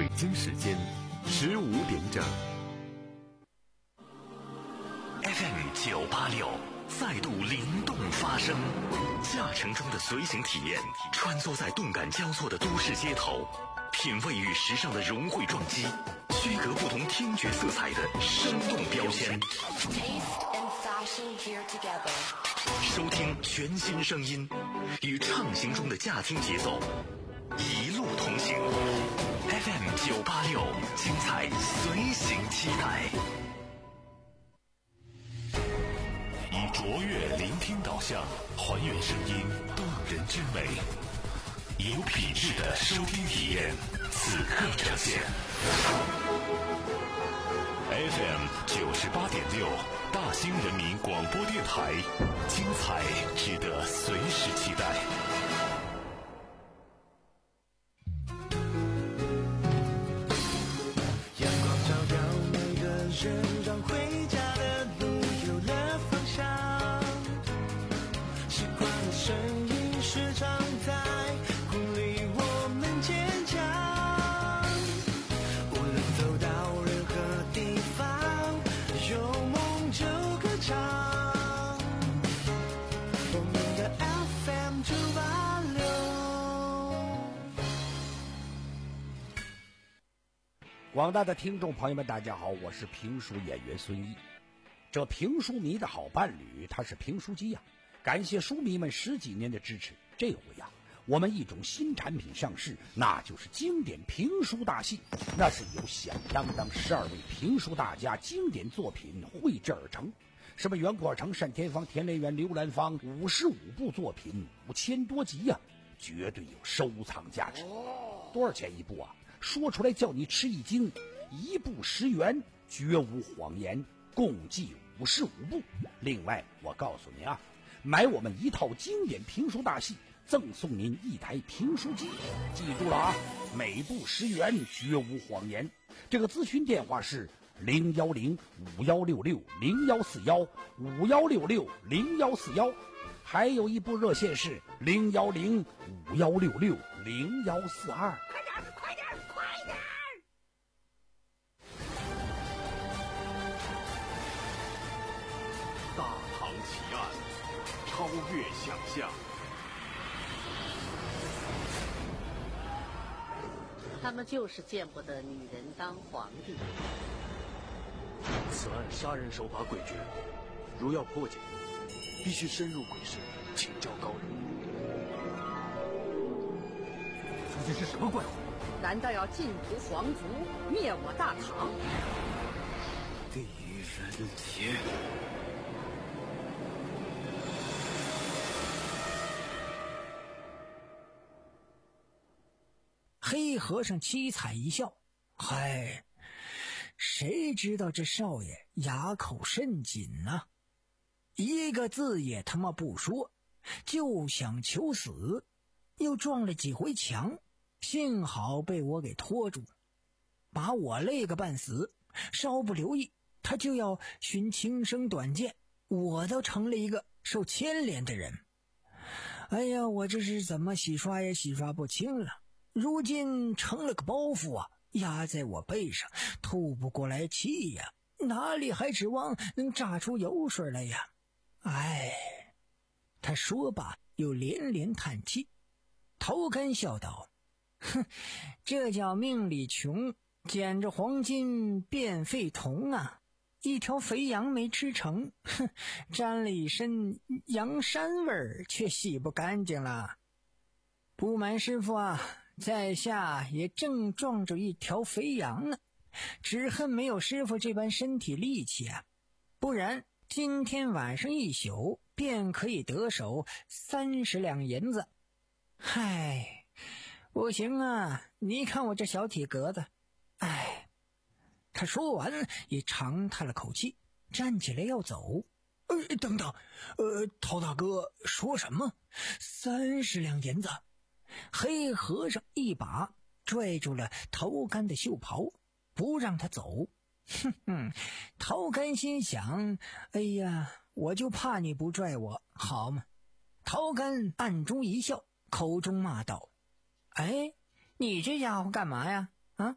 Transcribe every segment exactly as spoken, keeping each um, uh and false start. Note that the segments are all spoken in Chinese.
京时间十五点整。 F M 九八六再度灵动发声，驾乘中的随行体验，穿梭在动感交错的都市街头，品味与时尚的融汇撞击，区隔不同听觉色彩的生动标签。收听全新声音，与畅行中的驾听节奏一路同行。F M 九八六，精彩随行期待。 以卓越聆听导向，还原声音动人之美，有品质的收听体验，此刻呈现。F M 九十八点六，大兴人民广播电台，精彩值得随时期待。 阳光照耀每个人，让回家的路有了方向。习惯的声音时常在鼓励我们坚强。无论走到任何地方，有梦就歌唱。我们的 F M 九八六。 广大的听众朋友们，大家好，我是评书演员孙毅。这评书迷的好伴侣，他是评书机呀、啊。感谢书迷们十几年的支持，这回呀、啊，我们一种新产品上市，那就是经典评书大戏。那是由响当当十二位评书大家经典作品绘制而成，什么袁阔成、单田芳、田连元、刘兰芳，五十五部作品，五千多集呀、啊，绝对有收藏价值。多少钱一部啊？说出来叫你吃一惊，一部十元，绝无谎言，共计五十五部。另外，我告诉您啊，买我们一套经典评书大戏，赠送您一台评书机。记住了啊，每部十元，绝无谎言。这个咨询电话是零幺零五幺六六零幺四幺五幺六六零幺四幺，还有一部热线是零幺零五幺六六零幺四二。快点，快点，快点！ 大唐奇案，超越想象。 他们就是见不得女人当皇帝。 此案杀人手法诡谲，如要破解，必须深入鬼市，请教高人。 究竟是什么怪物？ 难道要尽屠皇族，灭我大唐？ 狄仁杰。 黑和尚凄惨一笑，嗨，谁知道这少爷哑口甚紧呢、啊？一个字也他妈不说，就想求死，又撞了几回墙，幸好被我给拖住，把我累个半死。稍不留意，他就要寻轻生短见，我都成了一个受牵连的人。哎呀，我这是怎么洗刷也洗刷不清了，如今成了个包袱啊，压在我背上，透不过来气呀，哪里还指望能榨出油水来呀？哎，他说罢又连连叹气。头根笑道：哼，这叫命里穷，捡着黄金变废铜啊！一条肥羊没吃成，哼，沾了一身羊膻味儿，却洗不干净了。不瞒师傅啊，在下也正撞着一条肥羊呢，只恨没有师傅这般身体力气啊，不然今天晚上一宿便可以得手三十两银子。嗨，不行啊，你看我这小体格子，哎。他说完也长叹了口气，站起来要走。呃，等等，呃，陶大哥说什么？三十两银子？黑和尚一把拽住了陶干的袖袍，不让他走。哼哼，陶干心想，哎呀，我就怕你不拽我，好吗？陶干暗中一笑，口中骂道：哎，你这家伙干嘛呀？啊，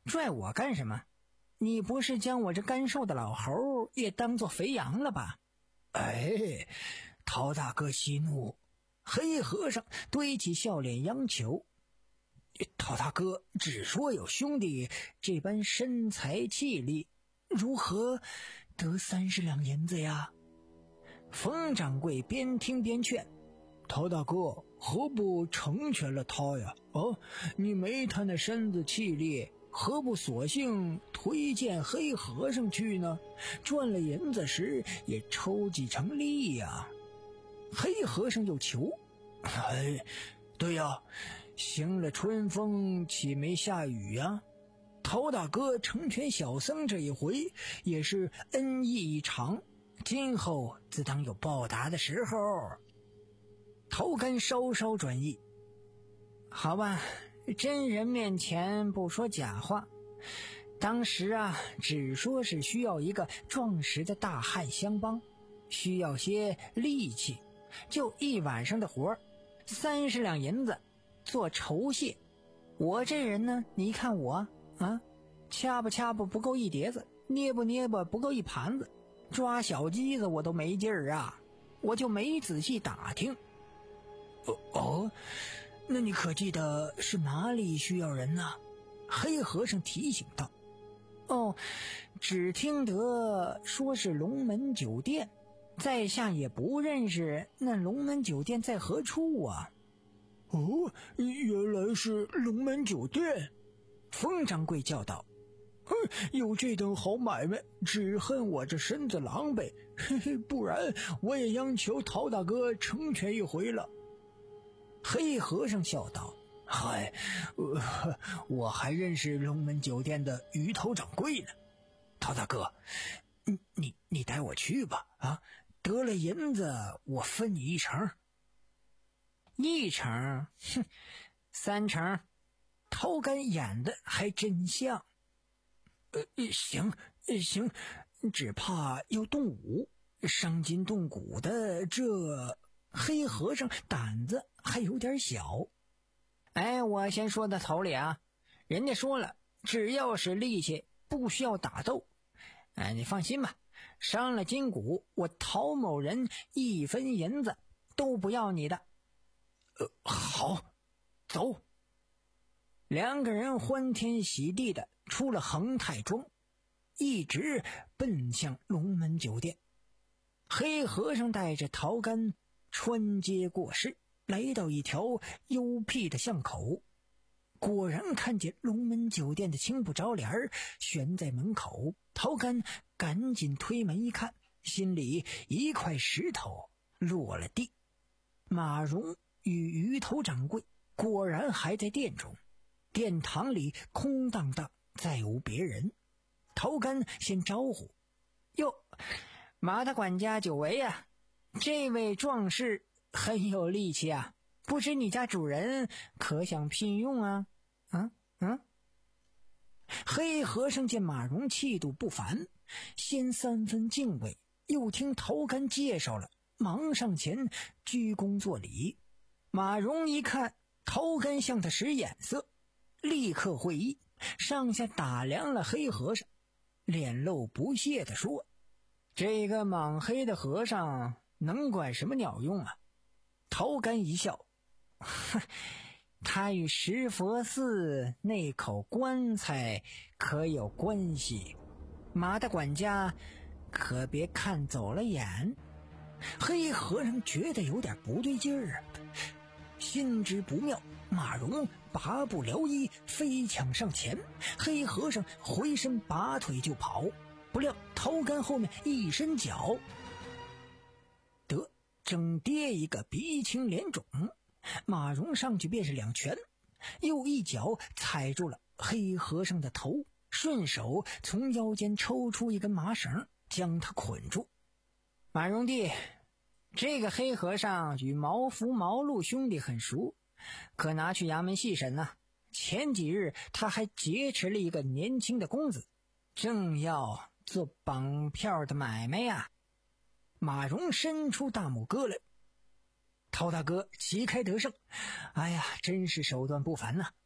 拽我干什么？你不是将我这干瘦的老猴也当作肥羊了吧？ 哎，陶大哥息怒。黑和尚堆起笑脸央求：陶大哥只说有兄弟这般身材气力，如何得三十两银子呀？冯掌柜边听边劝：陶大哥何不成全了他呀？哦，你没他那身子气力，何不索性推荐黑和尚去呢？赚了银子时也抽几成利呀。黑和尚又求：哎，对呀，行了春风岂没下雨呀？陶大哥成全小僧这一回也是恩义已偿，今后自当有报答的时候。陶干稍稍转意： 好吧，真人面前不说假话，当时啊，只说是需要一个壮实的大汉相帮，需要些力气，就一晚上的活，三十两银子做酬谢。我这人呢，你看我啊，掐吧掐吧不够一碟子，捏吧捏吧不够一盘子，抓小鸡子我都没劲儿啊，我就没仔细打听。 哦哦，那你可记得是哪里需要人呢？黑和尚提醒道。 哦，只听得说是龙门酒店，在下也不认识那龙门酒店在何处啊。 哦，原来是龙门酒店。冯掌柜叫道：哼，有这等好买卖，只恨我这身子狼狈，嘿嘿，不然我也央求陶大哥成全一回了。黑和尚笑道：嗨，呃，我还认识龙门酒店的鱼头掌柜呢。陶大哥，你你你带我去吧，啊，得了银子我分你一成。 一成？哼，三成。 陶干演的还真像。呃，行行，只怕要动武，伤筋动骨的，这黑和尚胆子还有点小。 哎，我先说到头里啊，人家说了，只要是力气，不需要打斗。哎，你放心吧，伤了筋骨，我陶某人一分银子都不要你的。 呃，好，走。 两个人欢天喜地的出了恒泰庄，一直奔向龙门酒店。黑和尚带着陶干穿街过市，来到一条幽僻的巷口，果然看见龙门酒店的青布招帘悬在门口。陶干赶紧推门一看，心里一块石头落了地。马荣与鱼头掌柜果然还在店中，殿堂里空荡荡，再无别人。陶干先招呼：哟，马大管家久违啊，这位壮士很有力气啊，不知你家主人可想聘用啊？啊啊！黑和尚见马荣气度不凡，先三分敬畏，又听陶干介绍了，忙上前鞠躬作礼。马荣一看陶干向他使眼色，立刻会意，上下打量了黑和尚，脸露不屑地说：这个莽黑的和尚能管什么鸟用啊？陶干一笑：哼，他与石佛寺那口棺材可有关系，马大管家可别看走了眼。黑和尚觉得有点不对劲儿啊，心知不妙，马荣拔不撩衣，飞抢上前，黑和尚回身拔腿就跑，不料陶干后面一伸脚，得正跌一个鼻青脸肿。马荣上去便是两拳，又一脚踩住了黑和尚的头，顺手从腰间抽出一根麻绳，将他捆住。马荣弟，这个黑和尚与毛福毛路兄弟很熟，可拿去衙门细审呢、啊。前几日他还劫持了一个年轻的公子，正要做绑票的买卖呀、啊。马荣伸出大拇哥来：陶大哥旗开得胜，哎呀，真是手段不凡呐、啊！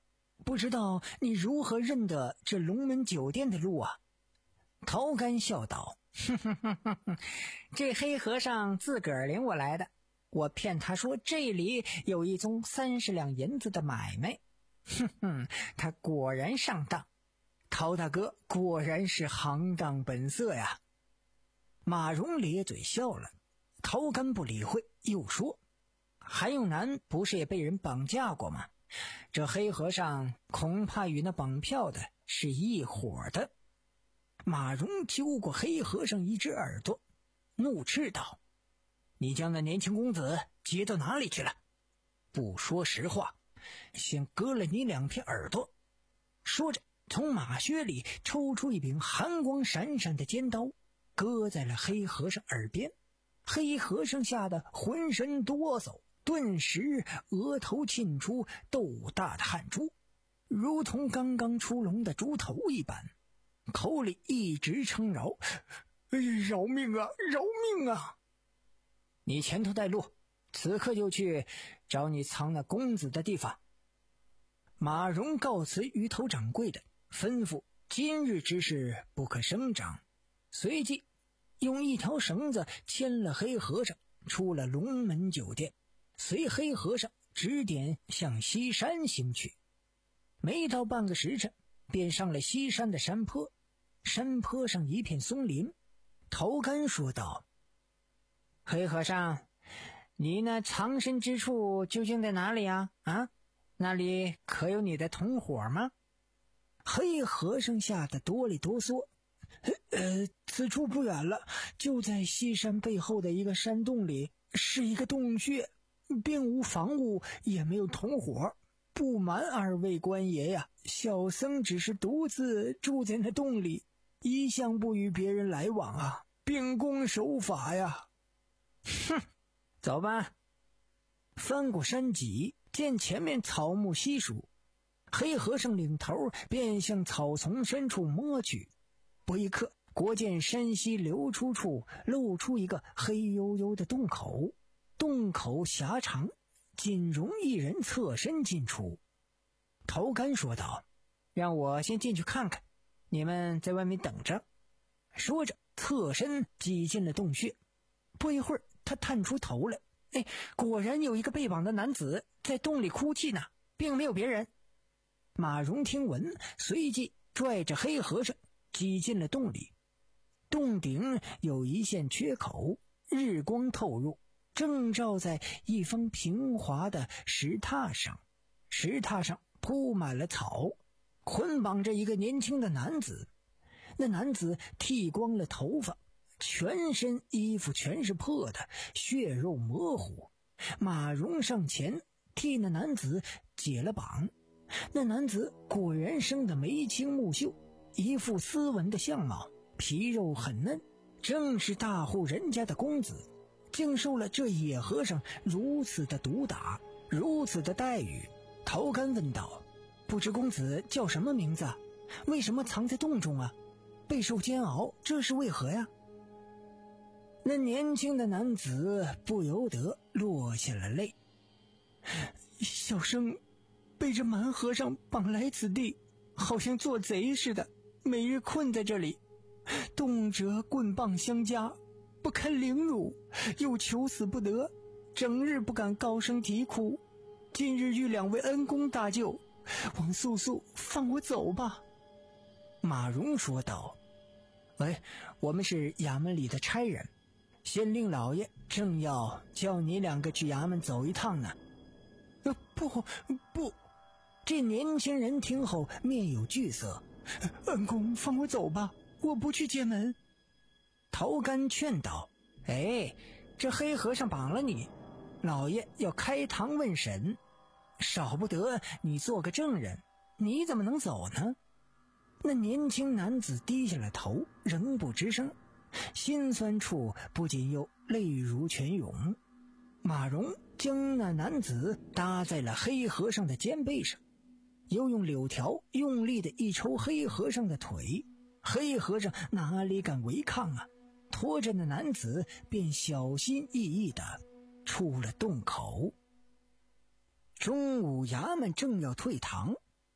不知道你如何认得这龙门酒店的路啊？陶干笑道：哼哼哼哼哼，这黑和尚自个儿领我来的，我骗他说这里有一宗三十两银子的买卖，哼哼，他果然上当。陶大哥果然是行当本色呀。马蓉咧嘴笑了，陶干不理会，又说：韩永南不是也被人绑架过吗？这黑和尚恐怕与那绑票的是一伙的。马蓉揪过黑和尚一只耳朵，怒斥道：你将那年轻公子接到哪里去了？不说实话，先割了你两片耳朵。说着从马靴里抽出一柄寒光闪闪的尖刀，割在了黑和尚耳边。黑和尚吓得浑身哆嗦，顿时额头沁出豆大的汗珠，如同刚刚出笼的猪头一般，口里一直称饶：饶命啊，饶命啊！你前头带路，此刻就去找你藏那公子的地方。马蓉告辞鱼头掌柜的，吩咐今日之事不可声张，随即用一条绳子牵了黑和尚出了龙门酒店，随黑和尚指点向西山行去。没到半个时辰，便上了西山的山坡。山坡上一片松林，陶干说道：黑和尚，你那藏身之处究竟在哪里啊？啊，那里可有你的同伙吗？黑和尚吓得哆里哆嗦：呃，此处不远了，就在西山背后的一个山洞里，是一个洞穴，并无房屋，也没有同伙。不瞒二位官爷呀，小僧只是独自住在那洞里，一向不与别人来往啊，秉公守法呀。哼，走吧。翻过山脊，见前面草木稀疏，黑和尚领头便向草丛深处摸去。不一刻，果见山溪流出处露出一个黑黝黝的洞口，洞口狭长，仅容一人侧身进出。陶干说道：让我先进去看看，你们在外面等着。说着侧身挤进了洞穴。不一会儿，他探出头来，哎，果然有一个被绑的男子在洞里哭泣呢，并没有别人。马蓉听闻，随即拽着黑和尚挤进了洞里。洞顶有一线缺口，日光透入，正照在一方平滑的石榻上。石榻上铺满了草，捆绑着一个年轻的男子。那男子剃光了头发，全身衣服全是破的，血肉模糊。马蓉上前替那男子解了绑。那男子果然生得眉清目秀，一副斯文的相貌，皮肉很嫩，正是大户人家的公子，竟受了这野和尚如此的毒打，如此的待遇。陶干问道：不知公子叫什么名字啊？为什么藏在洞中啊？备受煎熬，这是为何呀？那年轻的男子不由得落下了泪。小生被这蛮和尚绑来此地，好像做贼似的，每日困在这里，动辄棍棒相加，不堪凌辱，又求死不得，整日不敢高声啼哭。今日遇两位恩公大救，望速速放我走吧。马蓉说道：喂，我们是衙门里的差人，县令老爷正要叫你两个去衙门走一趟呢。呃，不不。这年轻人听后面有惧色：恩公放我走吧，我不去接门。陶干劝道：哎，这黑和尚绑了你，老爷要开堂问审，少不得你做个证人，你怎么能走呢？那年轻男子低下了头，仍不吱声，心酸处不仅又泪如泉涌。马蓉将那男子搭在了黑和尚的肩背上，又用柳条用力的一抽黑和尚的腿。黑和尚哪里敢违抗啊，拖着那男子便小心翼翼地出了洞口。中午衙门正要退堂，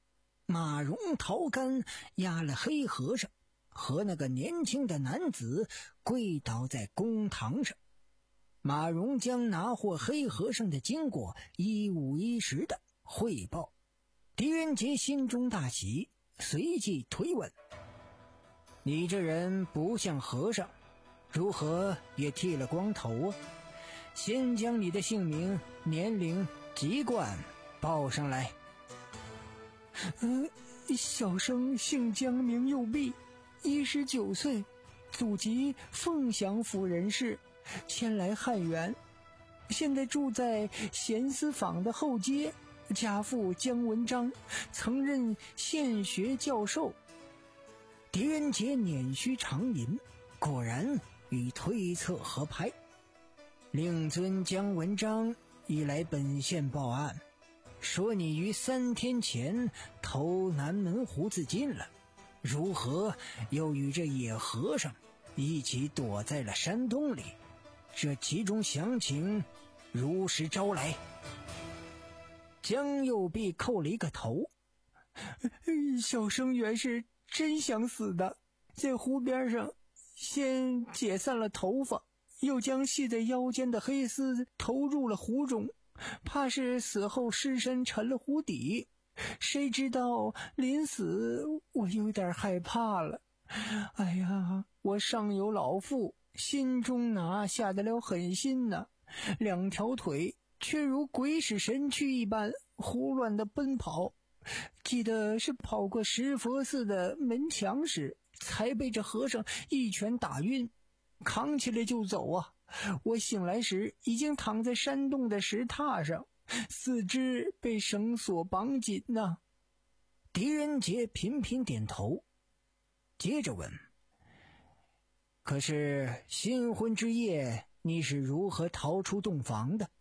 马荣、陶干押了黑和尚和那个年轻的男子跪倒在公堂上。马荣将拿获黑和尚的经过一五一十的汇报。狄仁杰心中大喜，随即推问：你这人不像和尚，如何也剃了光头啊？先将你的姓名、年龄、籍贯报上来。 呃，小生姓江，名右弼，一十九岁，祖籍凤翔府人士，迁来汉源，现在住在咸思坊的后街，家父姜文章，曾任县学教授。 狄仁杰捻须长吟，果然与推测合拍。令尊姜文章已来本县报案，说你于三天前偷南门胡子进了，如何又与这野和尚一起躲在了山洞里？这其中详情如实招来。江右弼叩了一个头： 小生原是真想死的，在湖边上先解散了头发，又将系在腰间的黑丝投入了湖中，怕是死后尸身沉了湖底。谁知道临死我有点害怕了。哎呀，我上有老父，心中哪下得了狠心呢？两条腿却如鬼使神驱一般胡乱地奔跑。记得是跑过石佛寺的门墙时，才被这和尚一拳打晕，扛起来就走啊！我醒来时已经躺在山洞的石榻上，四肢被绳索绑紧呢、啊。 狄仁杰频频点头，接着问：可是新婚之夜你是如何逃出洞房的？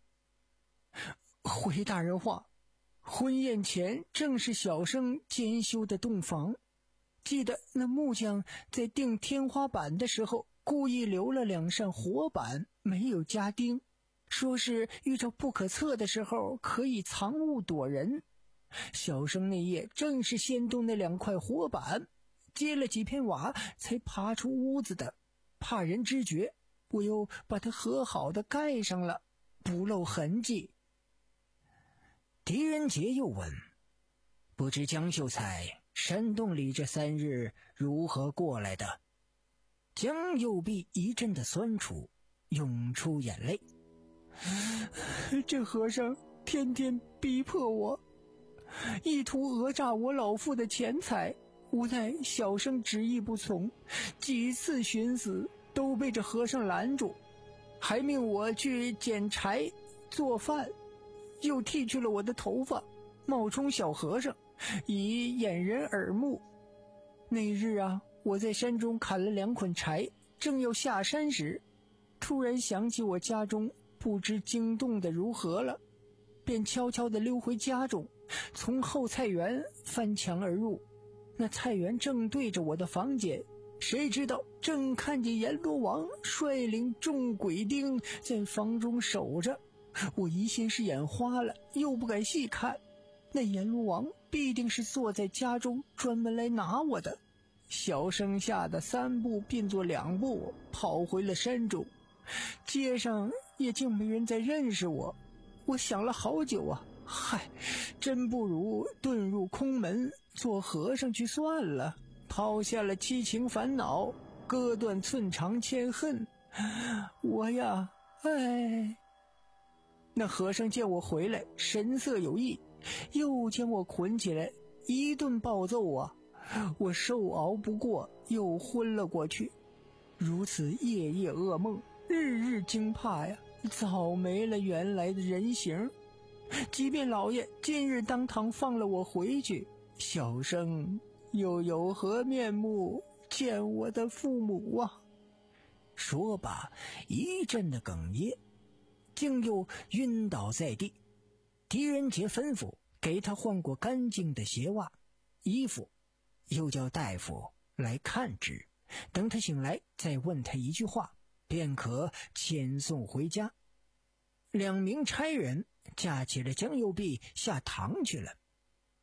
回大人话，婚宴前正是小生监修的洞房，记得那木匠在钉天花板的时候故意留了两扇活板，没有加钉，说是遇着不可测的时候可以藏物躲人。小生那夜正是先动那两块活板，接了几片瓦才爬出屋子的，怕人知觉，我又把它和好的盖上了，不露痕迹。 狄仁杰又问：不知江秀才山洞里这三日如何过来的？江右弼一阵的酸楚，涌出眼泪。 这和尚天天逼迫我，意图讹诈我老父的钱财，无奈小生执意不从，几次寻死都被这和尚拦住，还命我去捡柴做饭，又剃去了我的头发，冒充小和尚，以掩人耳目。那日啊，我在山中砍了两捆柴，正要下山时，突然想起我家中不知惊动的如何了，便悄悄地溜回家中，从后菜园翻墙而入。那菜园正对着我的房间，谁知道正看见阎罗王率领众鬼丁在房中守着。我疑心是眼花了，又不敢细看，那阎罗王必定是坐在家中专门来拿我的。小生吓得三步并作两步跑回了山中，街上也竟没人再认识我。我想了好久啊，嗨，真不如遁入空门做和尚去算了，抛下了七情烦恼，割断寸肠牵恨。我呀，哎。那和尚见我回来，神色有异，又将我捆起来，一顿暴揍啊！我受熬不过，又昏了过去。如此夜夜噩梦，日日惊怕呀，早没了原来的人形。即便老爷今日当堂放了我回去，小生又有何面目见我的父母啊？ 说罢，一阵的哽咽，竟又晕倒在地。狄仁杰吩咐给他换过干净的鞋袜、衣服，又叫大夫来看之，等他醒来再问他一句话，便可遣送回家。两名差人架起了江右弼下堂去了。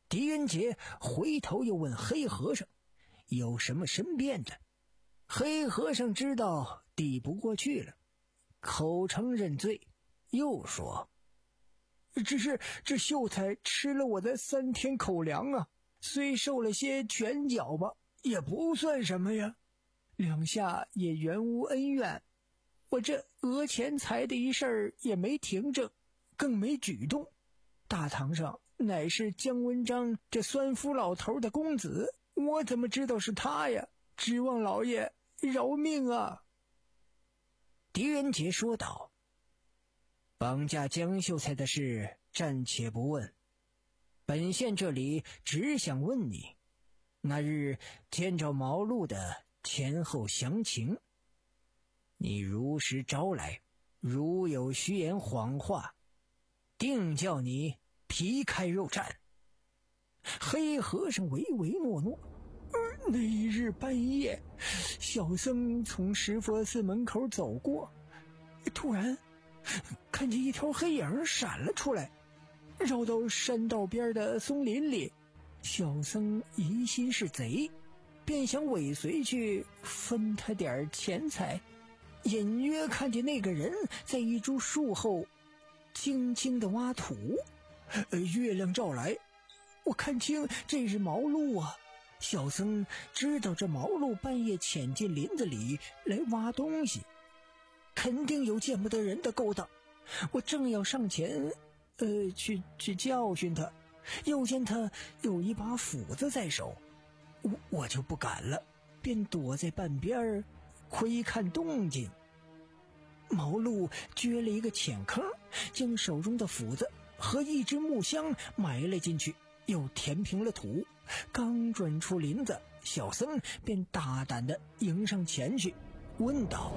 狄仁杰回头又问黑和尚有什么申辩的。黑和尚知道抵不过去了，口承认罪，又说：只是这秀才吃了我的三天口粮啊，虽受了些拳脚吧，也不算什么呀，两下也原无恩怨，我这讹钱财的一事儿也没停正，更没举动。大堂上乃是姜文章这酸夫老头的公子，我怎么知道是他呀？指望老爷饶命啊！狄仁杰说道：绑架江秀才的事暂且不问，本县这里只想问你，那日见着毛路的前后详情。你如实招来，如有虚言谎话，定叫你皮开肉绽。黑和尚唯唯诺诺。那一日半夜，小僧从石佛寺门口走过，突然看见一条黑影闪了出来，绕到山道边的松林里。小僧疑心是贼，便想尾随去分他点钱财，隐约看见那个人在一株树后轻轻地挖土。月亮照来，我看清这是毛路啊。小僧知道这毛路半夜潜进林子里来挖东西，肯定有见不得人的勾当。我正要上前呃，去去教训他，又见他有一把斧子在手，我我就不敢了，便躲在半边窥看动静。毛路掘了一个浅坑，将手中的斧子和一只木箱埋了进去，又填平了土。刚转出林子，小僧便大胆地迎上前去，问道：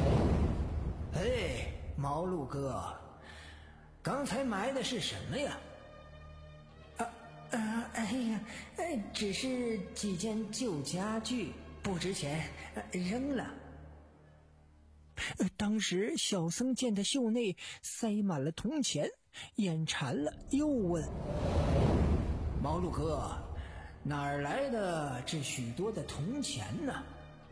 哎，毛路哥，刚才埋的是什么呀？啊啊，哎呀，只是几件旧家具，不值钱，扔了。当时小僧见他袖内塞满了铜钱，眼馋了，又问：毛路哥，哪儿来的这许多的铜钱呢？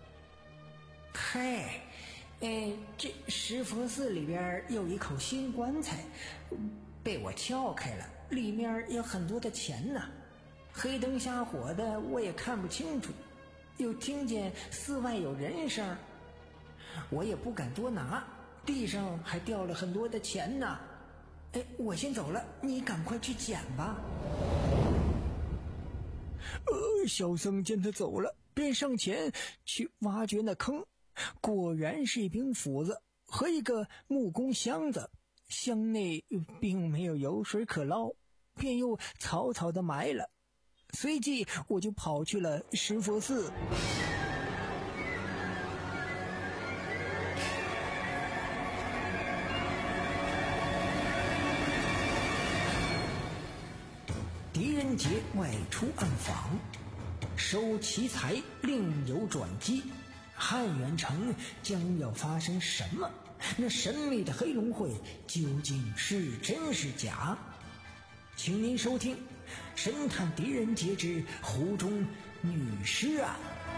嗨，哎，这石佛寺里边有一口新棺材，被我撬开了，里面有很多的钱呢。黑灯瞎火的，我也看不清楚，又听见寺外有人声，我也不敢多拿，地上还掉了很多的钱呢。哎，我先走了，你赶快去捡吧。呃，小僧见他走了，便上前去挖掘那坑，果然是一柄斧子和一个木工箱子，箱内并没有油水可捞，便又草草的埋了。随即我就跑去了石佛寺。狄仁杰外出暗访，收奇财另有转机。汉元城将要发生什么？那神秘的黑龙会究竟是真是假？请您收听《神探狄仁杰之湖中女尸案》。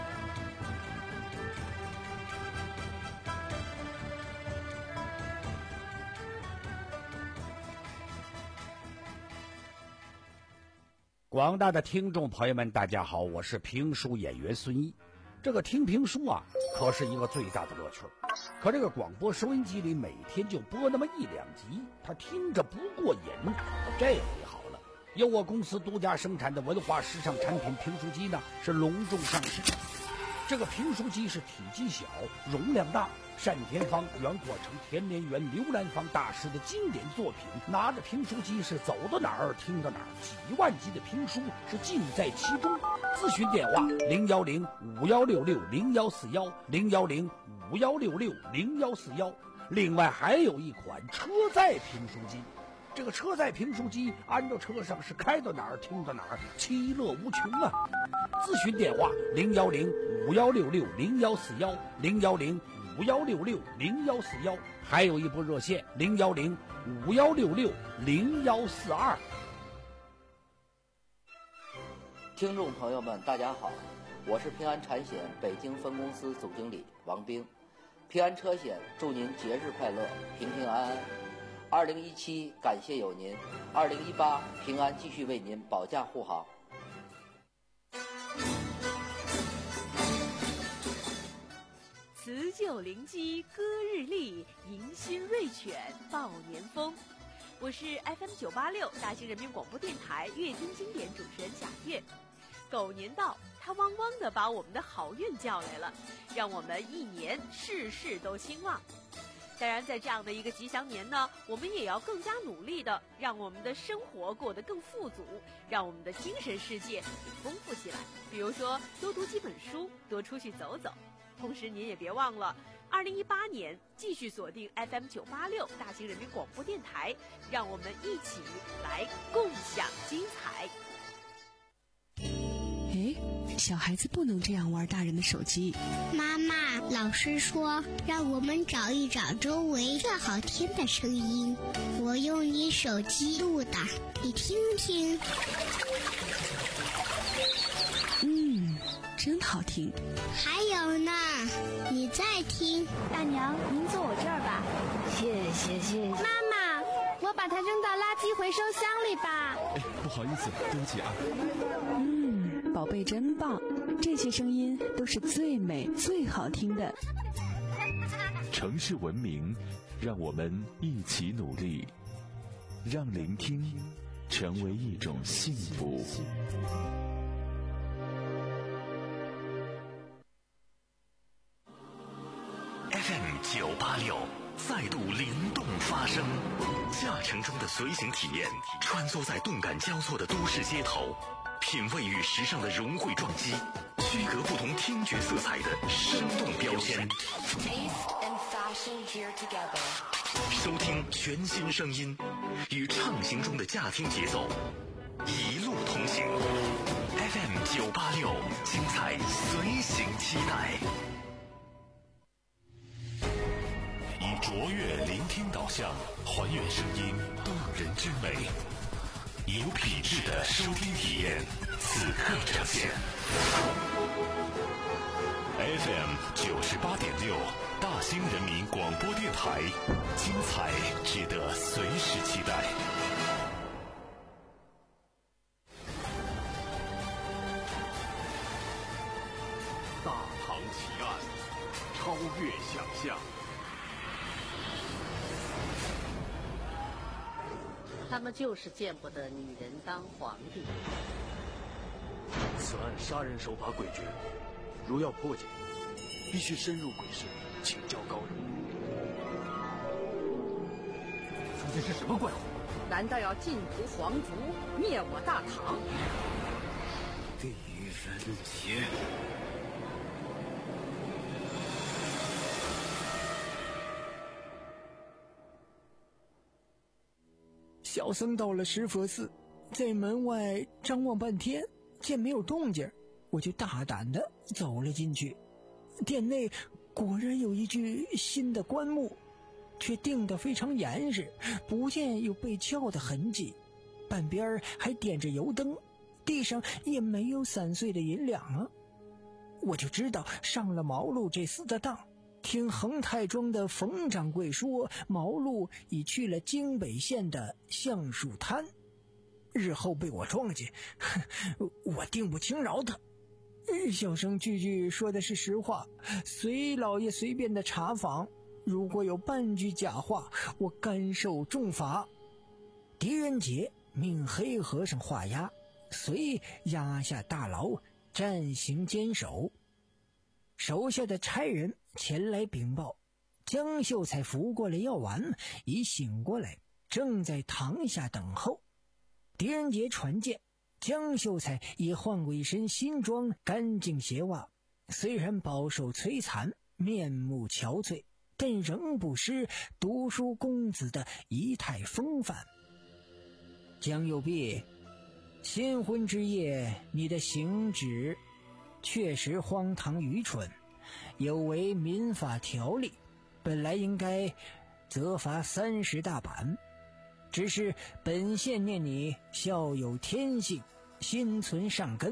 广大的听众朋友们，大家好，我是评书演员孙一。这个听评书啊，可是一个最大的乐趣。可这个广播收音机里每天就播那么一两集，他听着不过瘾。这回好了，由我公司独家生产的文化时尚产品评书机呢，是隆重上市。这个评书机是体积小，容量大，单田芳、袁国成、田连元、刘兰芳大师的经典作品。拿着评书机是走到哪儿听到哪儿，几万集的评书是尽在其中。咨询电话零幺零五幺六六零幺四幺零幺零五幺六六零幺四幺。另外还有一款车载评书机。这个车载评书机安到车上是开到哪儿听到哪儿，其乐无穷啊！咨询电话零幺零五幺六六零幺四幺零幺零五幺六六零幺四幺，还有一部热线零幺零五幺六六零幺四二。 听众朋友们，大家好，我是平安产险北京分公司总经理王兵。平安车险祝您节日快乐，平平安安。二零一七感谢有您，二零一八平安继续为您保驾护航。 辞旧临机歌日丽，迎新瑞犬报年风。我是 F M 九八六大兴人民广播电台阅听经典主持人贾月。狗年到，它汪汪地把我们的好运叫来了，让我们一年事事都兴旺。当然，在这样的一个吉祥年呢，我们也要更加努力的让我们的生活过得更富足，让我们的精神世界也丰富起来。比如说，多读几本书，多出去走走。同时，您也别忘了，二零一八年继续锁定 F M 九八六大兴人民广播电台，让我们一起来共享精彩。 哎，小孩子不能这样玩大人的手机。 妈妈，老师说让我们找一找周围最好听的声音，我用你手机录的，你听听。 嗯，真好听。 还有呢，你再听。 大娘，您坐我这儿吧。 谢谢谢谢。 妈妈，我把它扔到垃圾回收箱里吧。 哎，不好意思，对不起啊。 嗯，宝贝真棒，这些声音都是最美最好听的。 城市文明，让我们一起努力，让聆听成为一种幸福。 F M 九八六再度灵动发声，驾乘中的随行体验，穿梭在动感交错的都市街头，品味与时尚的融汇撞击，区隔不同听觉色彩的生动标签。收听全新声音，与畅行中的驾听节奏，一路同行。F M 九八六，精彩随行期待。 以卓越聆听导向，还原声音动人之美，有品质的收听体验，此刻呈现。F M 九十八点六，大兴人民广播电台，精彩值得随时期待。 大唐奇案，超越想象。 他们就是见不得女人当皇帝。 此案杀人手法诡谲，如要破解，必须深入鬼市，请教高人。 究竟是什么怪物？ 难道要尽图皇族，灭我大唐？ 地人杰。 小僧到了石佛寺，在门外张望半天，见没有动静，我就大胆地走了进去。殿内果然有一具新的棺木，却钉得非常严实，不见有被撬的痕迹，半边还点着油灯，地上也没有散碎的银两啊！我就知道上了毛路这厮的当。听恒泰庄的冯掌柜说，毛路已去了京北县的橡树滩，日后被我撞见，我定不轻饶他。小生句句说的是实话，随老爷随便的查访，如果有半句假话，我甘受重罚。狄仁杰命黑和尚画押，遂押下大牢，暂行监守。手下的差人前来禀报，江秀才服过了药丸，已醒过来，正在堂下等候。狄仁杰传见，江秀才已换过一身新装，干净鞋袜，虽然饱受摧残，面目憔悴，但仍不失读书公子的仪态风范。江右弼，新婚之夜，你的行止确实荒唐愚蠢，有违民法条例，本来应该责罚三十大板。只是本县念你孝有天性，心存善根，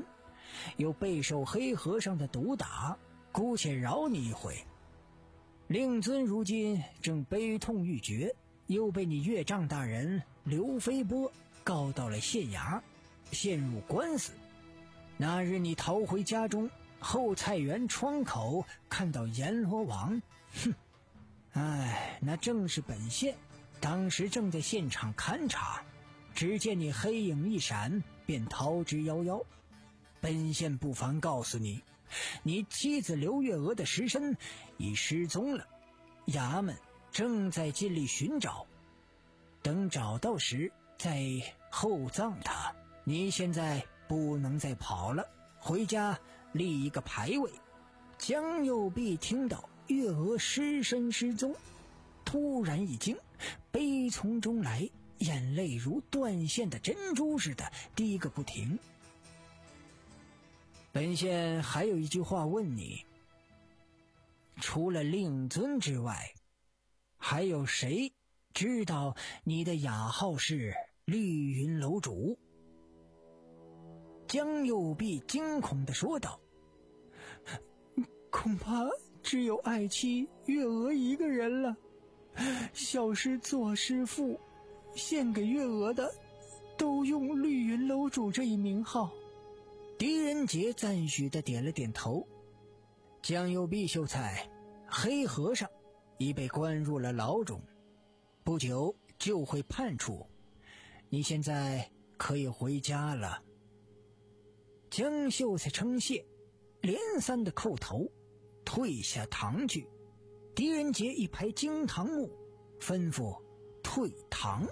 又备受黑和尚的毒打，姑且饶你一回。令尊如今正悲痛欲绝，又被你岳丈大人刘飞波告到了县衙，陷入官司。那日你逃回家中，后菜园窗口看到阎罗王，哼，哎，那正是本县，当时正在现场勘察，只见你黑影一闪，便逃之夭夭。本县不妨告诉你，你妻子刘月娥的尸身已失踪了，衙门正在尽力寻找，等找到时再厚葬他。你现在不能再跑了，回家立一个牌位。江右弼听到月娥尸身失踪，突然一惊，悲从中来，眼泪如断线的珍珠似的滴个不停。本县还有一句话问你，除了令尊之外，还有谁知道你的雅号是绿云楼主？江右弼惊恐地说道， 恐怕只有爱妻月娥一个人了。小师做师父，献给月娥的都用绿云楼主这一名号。 狄仁杰赞许地点了点头。江右弼秀才，黑和尚已被关入了牢中，不久就会判处，你现在可以回家了。江秀才称谢，连三的叩头，退下堂去。狄仁杰一拍惊堂木，吩咐退堂。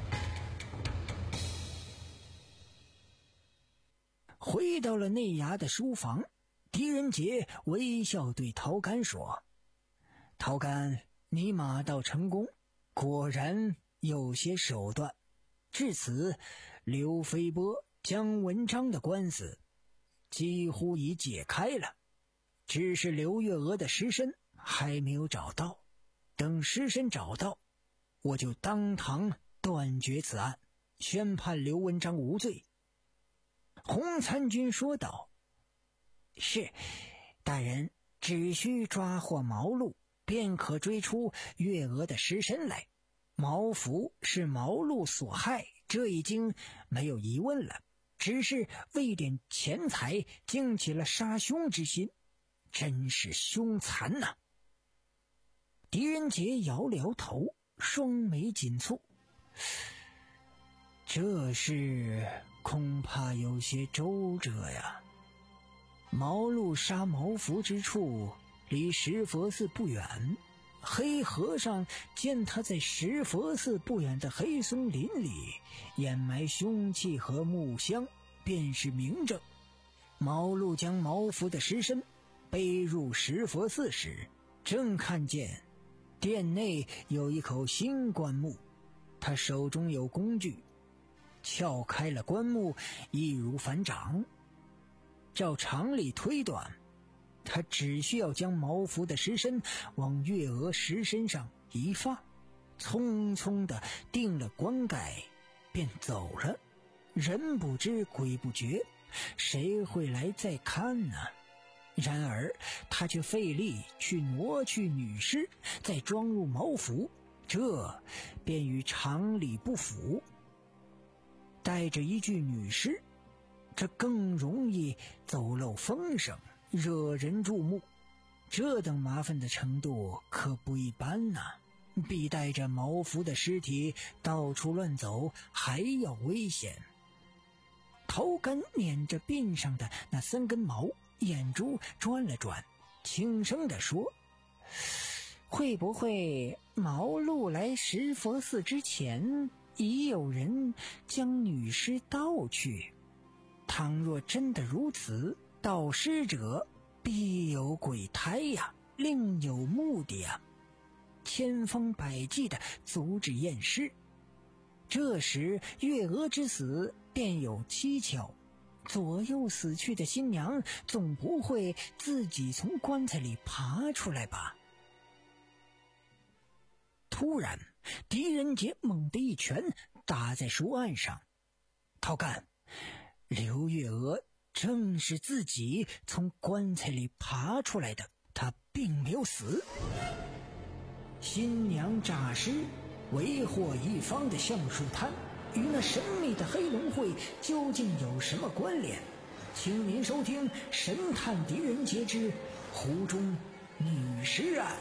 回到了内衙的书房，狄仁杰微笑对陶干说，陶干，你马到成功，果然有些手段。至此，刘飞波、姜文章的官司几乎已解开了，只是刘月娥的尸身还没有找到。等尸身找到，我就当堂断绝此案，宣判刘文章无罪。洪参军说道，是，大人只需抓获毛禄，便可追出月娥的尸身来。毛福是毛禄所害，这已经没有疑问了，只是为点钱财惊起了杀兄之心，真是凶残呐、啊！狄仁杰摇了摇头，双眉紧蹙，这事恐怕有些周折呀。毛禄杀毛福之处离石佛寺不远，黑和尚见他在石佛寺不远的黑松林里掩埋凶器和木箱，便是明证。毛禄将毛福的尸身背入石佛寺时，正看见殿内有一口新棺木，他手中有工具，撬开了棺木，易如反掌。照常理推断，他只需要将毛福的尸身往月娥尸身上一放，匆匆地定了棺盖便走了，人不知鬼不觉，谁会来再看呢？然而他却费力去挪去女尸，再装入毛服，这便与常理不符。带着一具女尸，这更容易走漏风声，惹人注目，这等麻烦的程度可不一般呐、啊，比带着毛服的尸体到处乱走还要危险。头干捻着鬓上的那三根毛，眼珠转了转，轻声地说，会不会毛禄来石佛寺之前已有人将女尸盗去？倘若真的如此，盗尸者必有鬼胎呀，另有目的呀，千方百计地阻止验尸。这时月娥之死便有蹊跷，左右死去的新娘总不会自己从棺材里爬出来吧？突然狄仁杰猛地一拳打在书案上，陶干，刘月娥正是自己从棺材里爬出来的，他并没有死。新娘诈尸为祸一方的橡树滩与那神秘的黑龙会究竟有什么关联？请您收听《神探狄仁杰之湖中女尸案》。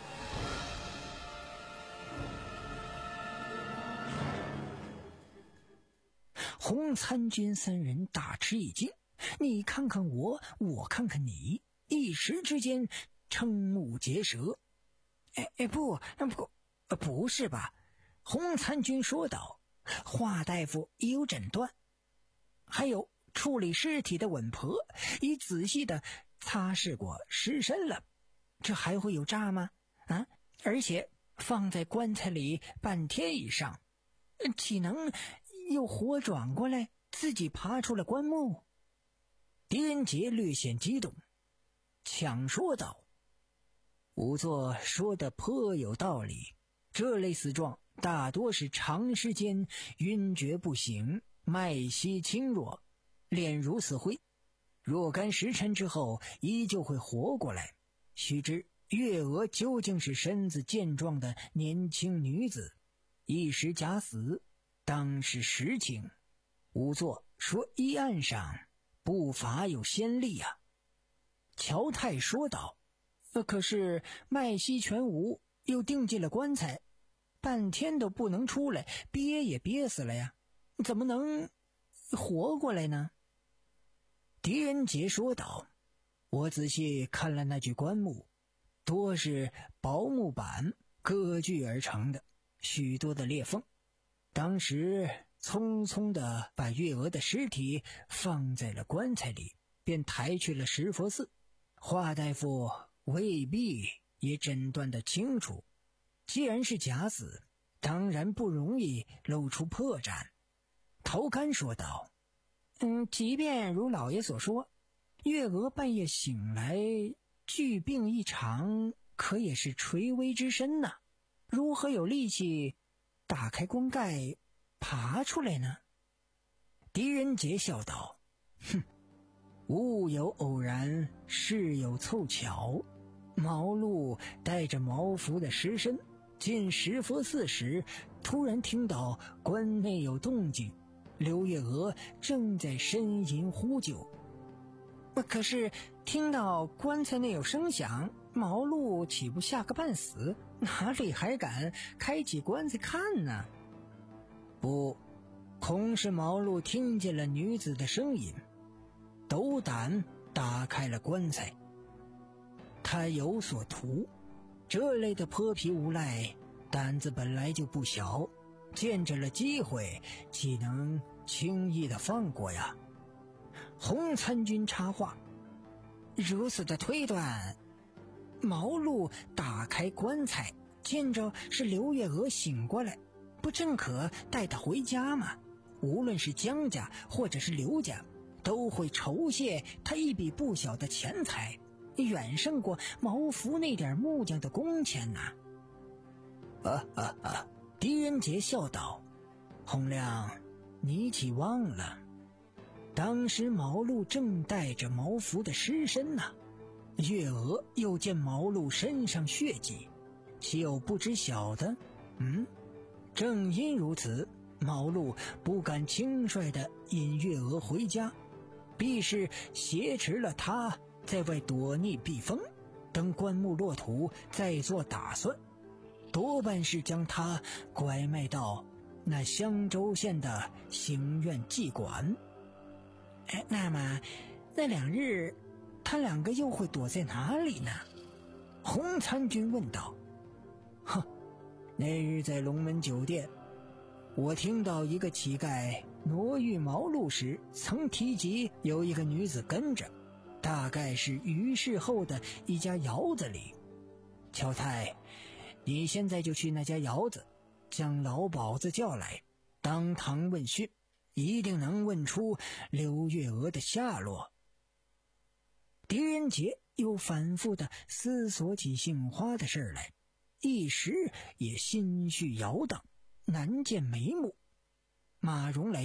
洪参军三人大吃一惊，你看看我，我看看你，一时之间瞠目结舌。哎哎不不不是吧？洪参军说道。华大夫已有诊断，还有处理尸体的稳婆已仔细的擦拭过尸身了，这还会有诈吗？啊！而且放在棺材里半天以上，岂能又活转过来，自己爬出了棺木？狄仁杰略显激动，抢说道：“仵作说的颇有道理，这类死状大多是长时间晕厥不醒，脉息轻弱，脸如死灰，若干时辰之后依旧会活过来。须知月娥究竟是身子健壮的年轻女子，一时假死当是实情。仵作说医案上不乏有先例啊。”乔太说道：“呃，可是脉息全无，又钉进了棺材，半天都不能出来，憋也憋死了呀，怎么能活过来呢？”狄仁杰说道：“我仔细看了那具棺木，多是薄木板割锯而成的，许多的裂缝。当时匆匆地把月娥的尸体放在了棺材里，便抬去了石佛寺。华大夫未必也诊断得清楚，既然是假死，当然不容易露出破绽。”头干说道：“嗯，即便如老爷所说，月娥半夜醒来剧病异常，可也是垂危之身呐、啊，如何有力气打开棺盖爬出来呢？”狄仁杰笑道：“哼，物有偶然，事有凑巧。毛路带着毛服的尸身进石佛寺时，突然听到棺内有动静，刘月娥正在呻吟呼救。可是听到棺材内有声响，毛路岂不吓个半死，哪里还敢开启棺材看呢？不，恐是毛路听见了女子的声音，斗胆打开了棺材。他有所图，这类的泼皮无赖胆子本来就不小，见着了机会岂能轻易的放过呀？”洪参军插话：“如此的推断，毛路打开棺材，见着是刘月娥醒过来，不正可带她回家吗？无论是江家或者是刘家，都会酬谢他一笔不小的钱财，远胜过毛服那点木匠的工钱呐。”啊啊啊！狄仁杰笑道：“洪亮，你岂忘了，当时毛路正带着毛服的尸身呐、啊，月娥又见毛路身上血迹，岂有不知晓的？嗯，正因如此，毛路不敢轻率地引月娥回家，必是挟持了他在外躲匿避风，等棺木落土再做打算，多半是将他拐卖到那襄州县的行院妓馆。哎，那么那两日他两个又会躲在哪里呢？”洪参军问道。“哼，那日在龙门酒店，我听到一个乞丐挪运毛路时曾提及有一个女子跟着，大概是于氏后的一家窑子里。乔太，你现在就去那家窑子，将老鸨子叫来，当堂问讯，一定能问出刘月娥的下落。”狄仁杰又反复地思索起杏花的事来，一时也心绪摇荡，难见眉目。马荣来报，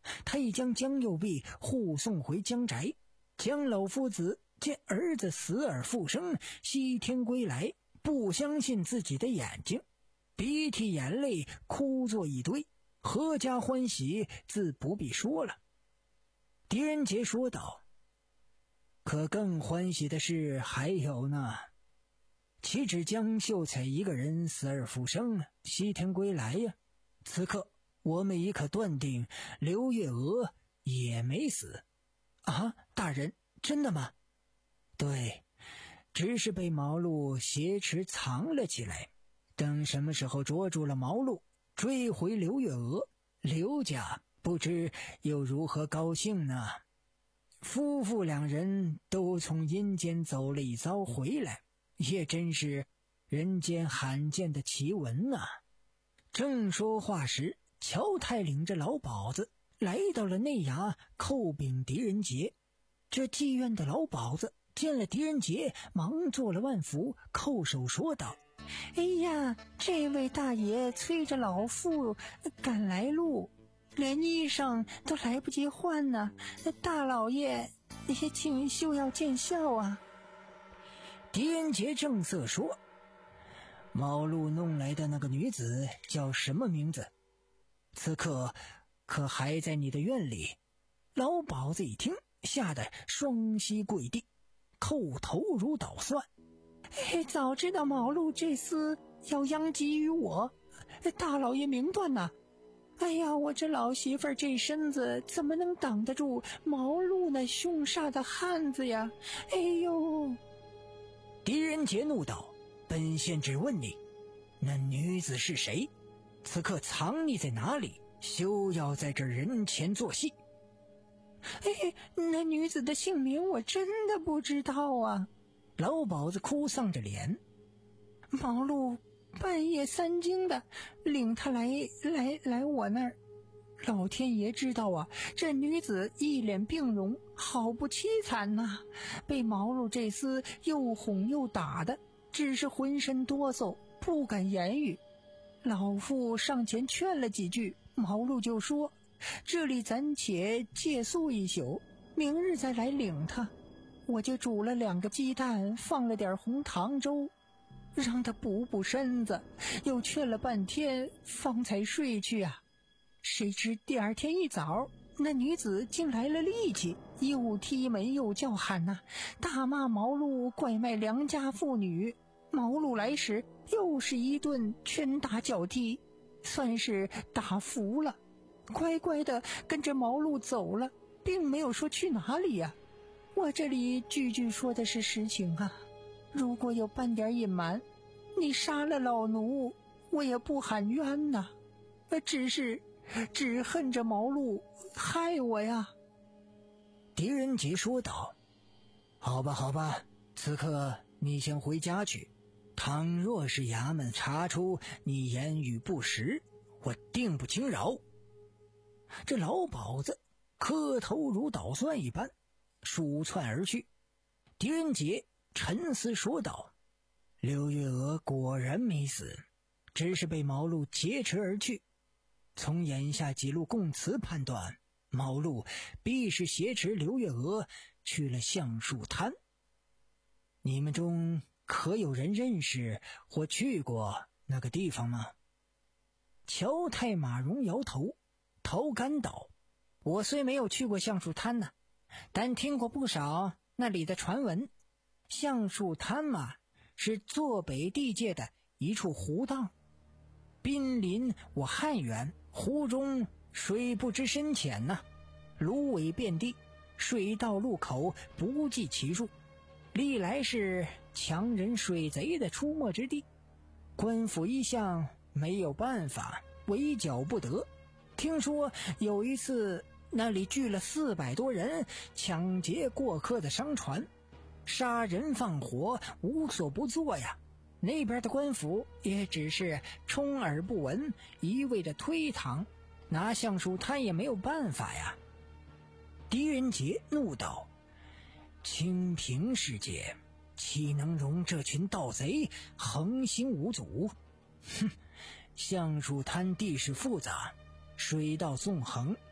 他已将江右弼护送回江宅。江老夫子见儿子死而复生，西天归来，不相信自己的眼睛，鼻涕眼泪哭作一堆，阖家欢喜自不必说了。狄仁杰说道：可更欢喜的是还有呢，岂止江秀才一个人死而复生，西天归来呀？此刻我们已可断定刘月娥也没死。啊，大人，真的吗？对，只是被毛路挟持藏了起来，等什么时候捉住了毛路，追回刘月娥，刘家不知又如何高兴呢？夫妇两人都从阴间走了一遭回来，也真是人间罕见的奇闻啊。正说话时，乔太领着老鸨子来到了内衙叩禀狄仁杰。这妓院的老鸨子见了狄仁杰，忙做了万福，叩首说道：哎呀，这位大爷催着老妇赶来路，连衣裳都来不及换呢，大老爷也请休要见笑啊。狄仁杰正色说：毛路弄来的那个女子叫什么名字？此刻可还在你的院里？老鸨子一听，吓得双膝跪地，叩头如捣蒜。哎，早知道毛路这厮要殃及于我，大老爷明断呐！哎呀，我这老媳妇儿这身子怎么能挡得住毛路那凶煞的汉子呀？哎呦！狄仁杰怒道：本县只问你，那女子是谁？此刻藏匿在哪里？休要在这人前作戏。哎，那女子的姓名我真的不知道啊。老鸨子哭丧着脸，毛路半夜三更的领他来来来我那儿，老天爷知道啊，这女子一脸病容，好不凄惨呐、啊！被毛路这厮又哄又打的，只是浑身哆嗦，不敢言语。老妇上前劝了几句，毛路就说：这里暂且借宿一宿，明日再来领他。我就煮了两个鸡蛋，放了点红糖粥，让他补补身子，又劝了半天，方才睡去啊。谁知第二天一早，那女子竟来了力气，又踢门又叫喊呐、啊，大骂毛路拐卖良家妇女。毛路来时又是一顿拳打脚踢，算是打服了，乖乖的跟着毛路走了，并没有说去哪里呀、啊。我这里句句说的是实情啊，如果有半点隐瞒，你杀了老奴，我也不喊冤呐、啊，只是只恨着毛路害我呀。狄仁杰说道：好吧好吧，此刻你先回家去，倘若是衙门查出你言语不实，我定不轻饶。这老鸨子磕头如捣蒜一般，鼠窜而去。狄仁杰沉思说道：刘月娥果然没死，只是被毛路劫持而去。从眼下几路供词判断，毛路必是挟持刘月娥去了橡树滩。你们中可有人认识或去过那个地方吗？乔太马荣摇头，头干道：我虽没有去过橡树滩呢，但听过不少那里的传闻。橡树滩嘛，是坐北地界的一处湖荡，濒临我汉源，湖中水不知深浅呐、啊，芦苇遍地，水道路口不计其数，历来是强人水贼的出没之地。官府一向没有办法，围剿不得。听说有一次那里聚了四百多人，抢劫过客的商船，杀人放火，无所不作呀。那边的官府也只是充耳不闻，一味的推搪，拿橡树滩也没有办法呀。狄仁杰怒道：清平世界岂能容这群盗贼横行无阻？哼，橡树滩地势复杂，水道纵横，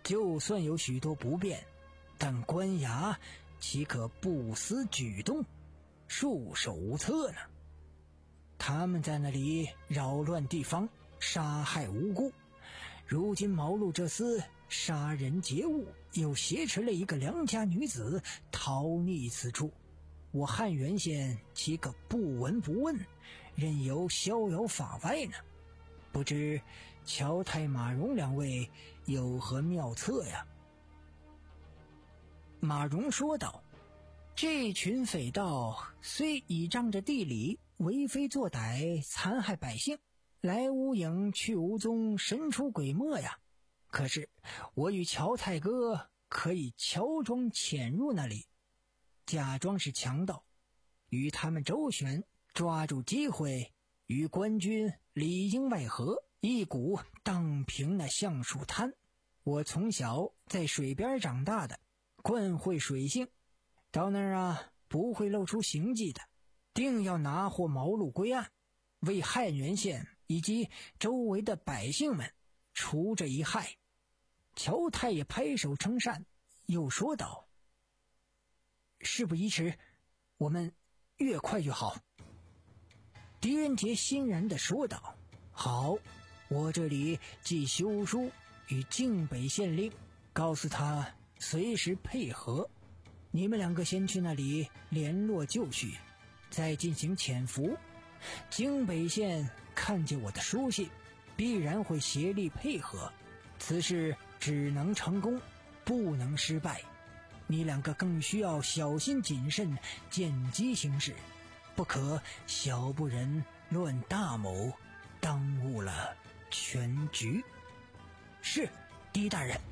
就算有许多不便，但官衙岂可不思举动，束手无策呢？他们在那里扰乱地方，杀害无辜，如今毛路这厮杀人劫物，又挟持了一个良家女子逃匿此处，我汉源县岂可不闻不问，任由逍遥法外呢？不知乔太马荣两位有何妙策呀？马荣说道：这群匪盗虽倚仗着地理为非作歹，残害百姓，来无影去无踪，神出鬼没呀，可是我与乔太哥可以乔装潜入那里，假装是强盗，与他们周旋，抓住机会与官军里应外合，一鼓荡平那橡树滩。我从小在水边长大的，惯会水性，到那儿啊不会露出行迹的，定要拿获毛路归案，为汉源县以及周围的百姓们除这一害。乔太也拍手称善，又说道：事不宜迟，我们越快越好。狄仁杰欣然地说道：好，我这里寄休书与靖北县令，告诉他随时配合，你们两个先去那里联络就绪，再进行潜伏。靖北县看见我的书信，必然会协力配合，此事只能成功，不能失败。你两个更需要小心谨慎，见机行事，不可小不忍乱大谋，耽误了全局。是，狄大人。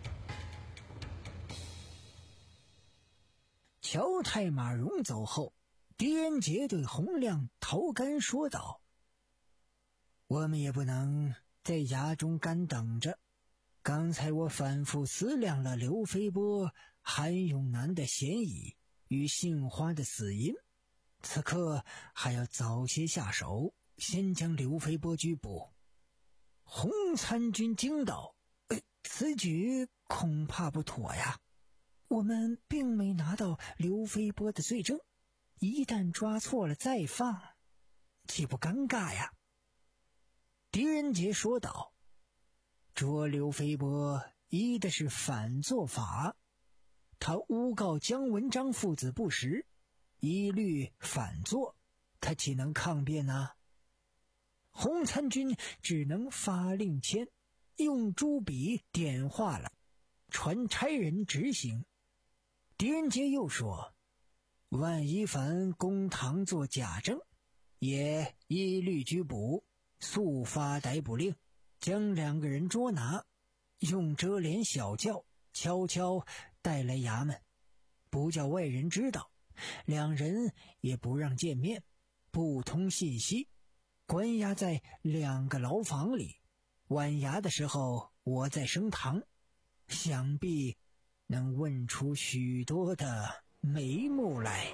乔太马荣走后，狄仁杰对洪亮、陶干说道：我们也不能在衙中干等着，刚才我反复思量了刘飞波、韩永南的嫌疑与杏花的死因，此刻还要早些下手，先将刘飞波拘捕。洪参军惊道：呃，此举恐怕不妥呀，我们并没拿到刘飞波的罪证，一旦抓错了再放，岂不尴尬呀？狄仁杰说道：捉刘飞波依的是反做法，他诬告姜文章父子不实，一律反做，他岂能抗辩呢？洪参军只能发令签，用朱笔点化了，传差人执行。狄仁杰又说：万一凡公堂作假证，也一律拘捕，速发逮捕令，将两个人捉拿，用遮帘小轿悄悄带来衙门，不叫外人知道，两人也不让见面，不通信息，关押在两个牢房里。晚衙的时候我在升堂，想必能问出许多的眉目来。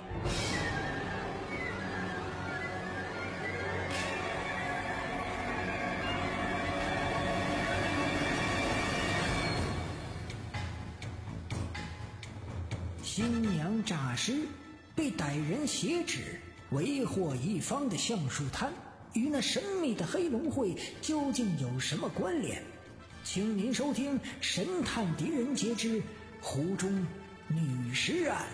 新娘诈尸，被歹人挟持，为祸一方的橡树滩，与那神秘的黑龙会究竟有什么关联？请您收听《神探狄仁杰之湖中女尸案》。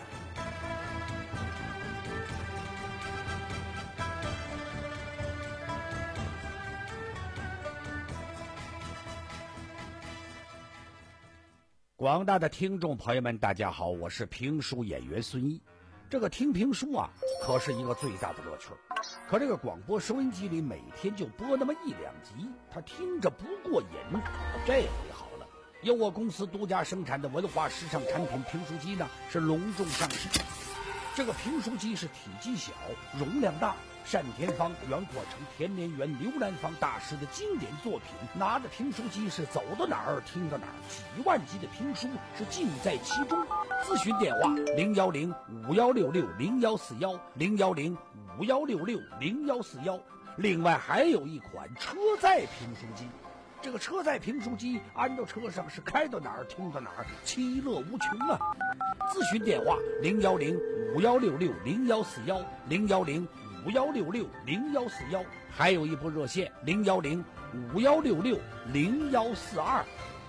广大的听众朋友们，大家好，我是评书演员孙毅。这个听评书啊，可是一个最大的乐趣。可这个广播收音机里每天就播那么一两集，他听着不过瘾。这回好了，由我公司独家生产的文化时尚产品评书机呢，是隆重上市。这个评书机是体积小，容量大，单田芳、袁阔成、田连元、刘兰芳大师的经典作品，拿着评书机是走到哪儿听到哪儿，几万集的评书是尽在其中。咨询电话零幺零五幺六六零幺四幺零幺零五幺六六零幺四幺。另外还有一款车载评书机， 这个车载评书机安到车上是开到哪儿听到哪儿，其乐无穷啊！咨询电话零幺零五幺六六零幺四幺零幺零五幺六六零幺四幺，还有一部热线零幺零五幺六六零幺四二。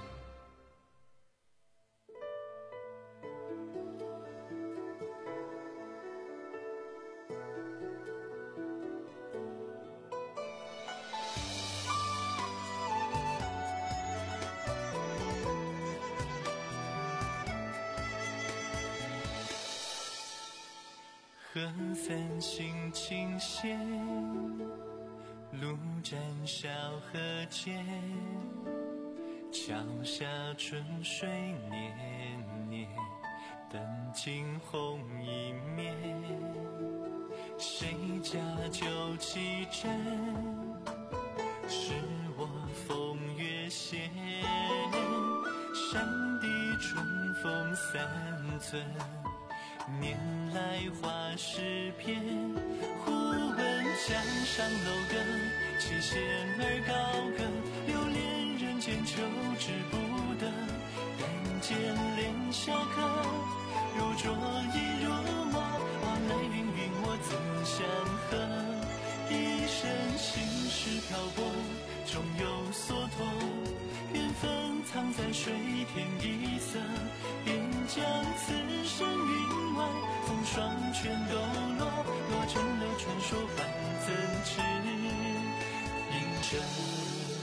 河泛心情线，路站小河间，桥下春水年年，灯尽红一面。谁家酒旗阵，是我风月闲。山地春风三寸，年来花时片。忽闻江上楼阁，七弦儿高歌，流连人间求之不得。但见莲下客，如昨亦如墨，往来云云我自相和。一生心事漂泊，终有所托。缘分藏在水天一色，便将此生云外风霜全抖落，落成了传说，还怎知应真。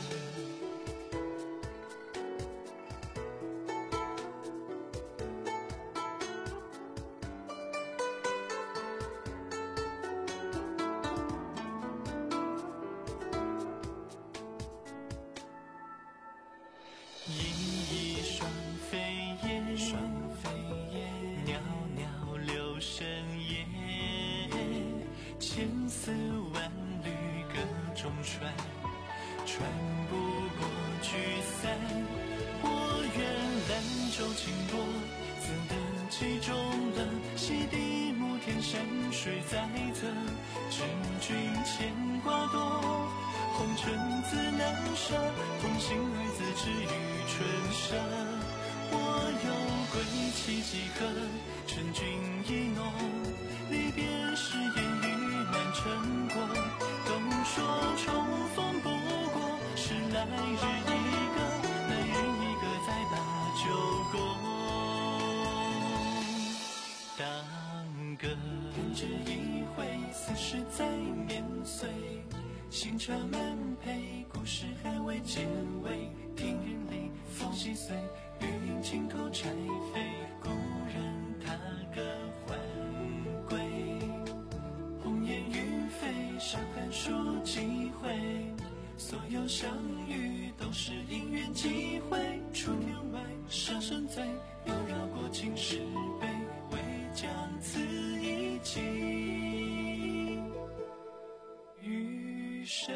新茶满杯，故事还未结尾。听云里风细碎，雨林尽头柴扉。故人他歌还归，红颜欲飞，山寒数几回。所有相遇都是因缘际会。出天外，蛇声醉，又绕过青石碑，为将此一寄与谁？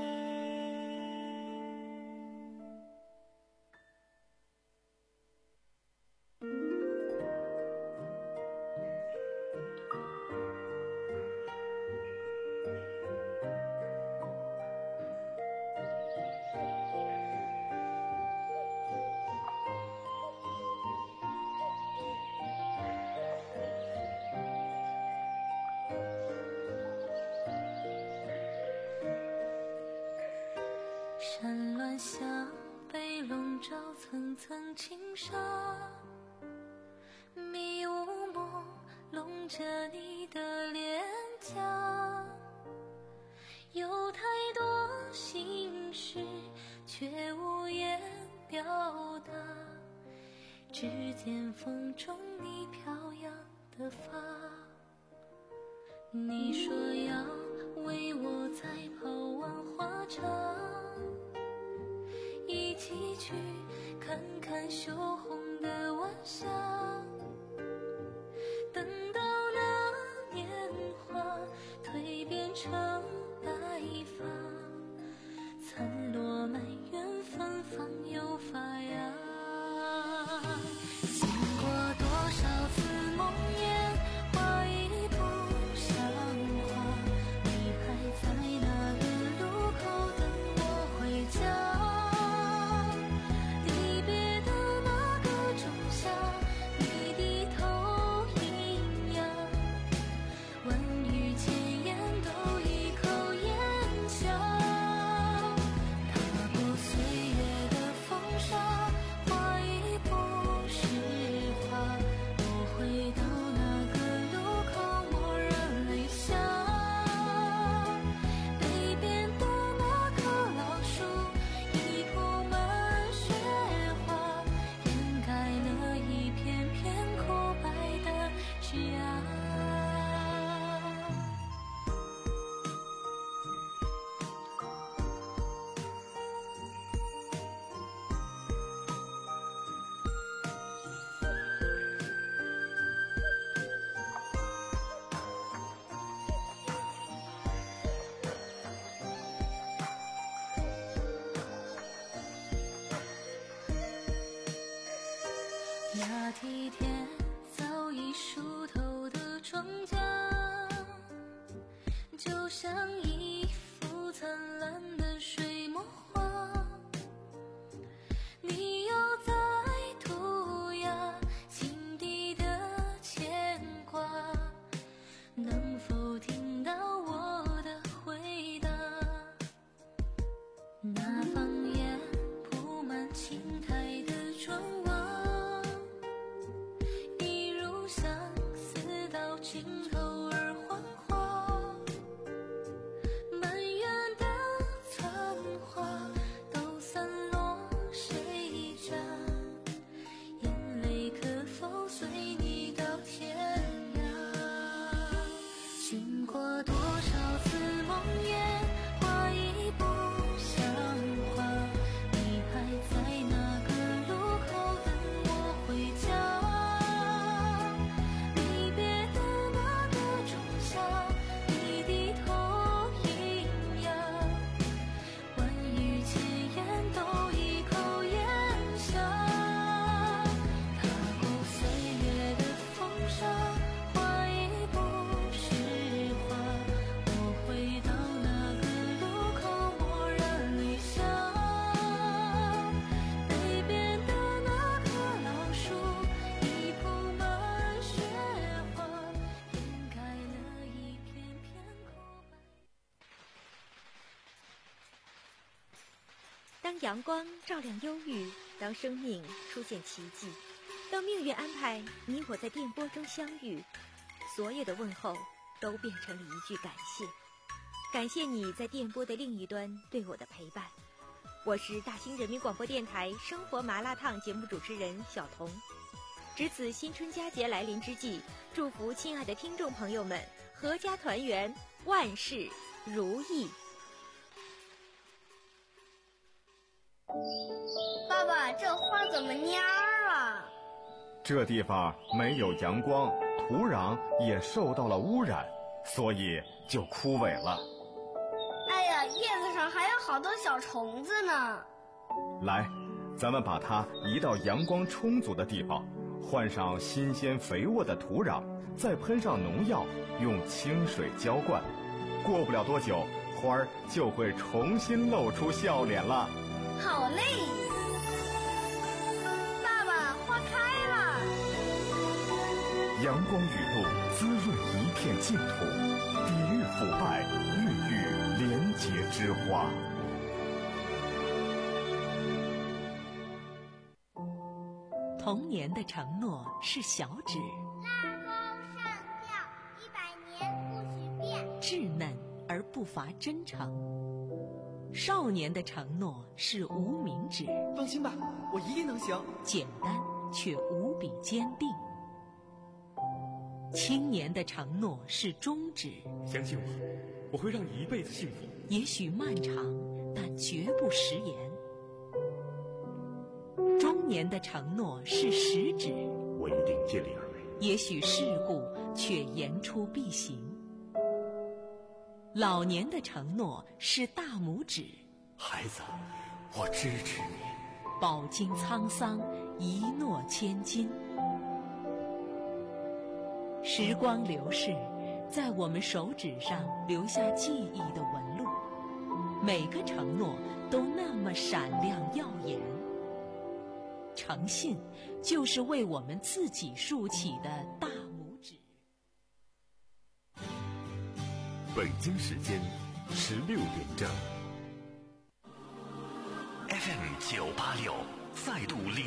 山峦下，被笼罩层层轻纱，迷雾朦胧着你的脸颊，有太多心事却无言表达，只见风中你飘扬的发。你说要为我再跑万花场，一起去看看羞红的晚霞，等到那年华蜕变成白发，残落满园芬芳又发芽。经过多少次梦魇，花已不像话，你还在那园路口等我回家。 那梯田早已熟透的庄稼，就像一幅灿烂的水墨画，你又在涂鸦心底的牵挂，能否听到我的回答？那方言铺满青苔的砖瓦，一如相思到尽头而幻化，满园的残花都散落谁家？眼泪可否随你到天涯？经过多少次梦魇，花已不像话，你还在那个路口等我回家。离别的那个仲夏，你低头饮呀，万语千言都一口咽下。踏过岁月的风沙，花已不是花，我回到那个路口默然泪下。北边的那棵老树已铺满雪花，掩盖了一片片枯白。 当阳光照亮忧郁，当生命出现奇迹，当命运安排你我在电波中相遇，所有的问候都变成了一句感谢。感谢你在电波的另一端对我的陪伴。我是大兴人民广播电台生活麻辣烫节目主持人小彤。值此新春佳节来临之际，祝福亲爱的听众朋友们阖家团圆，万事如意。 爸爸，这花怎么蔫儿了？ 这地方没有阳光，土壤也受到了污染，所以就枯萎了。 哎呀，叶子上还有好多小虫子呢。 来，咱们把它移到阳光充足的地方，换上新鲜肥沃的土壤，再喷上农药，用清水浇灌。过不了多久，花儿就会重新露出笑脸了。 好嘞！爸爸，花开了！ 阳光雨露滋润一片净土，抵御腐败，孕育廉洁之花。 童年的承诺是小指， 拉钩上吊，一百年不许变。 稚嫩而不乏真诚。少年的承诺是无名指， 放心吧，我一定能行。 简单却无比坚定。青年的承诺是中指， 相信我，我会让你一辈子幸福。 也许漫长，但绝不食言。中年的承诺是食指， 我一定尽力而为。 也许世故，却言出必行。老年的承诺是大拇指， 孩子，我支持你。 饱经沧桑，一诺千金。时光流逝，在我们手指上留下记忆的纹路，每个承诺都那么闪亮耀眼。诚信就是为我们自己竖起的大拇指。 北京时间十六点整。 F M 九八六再度领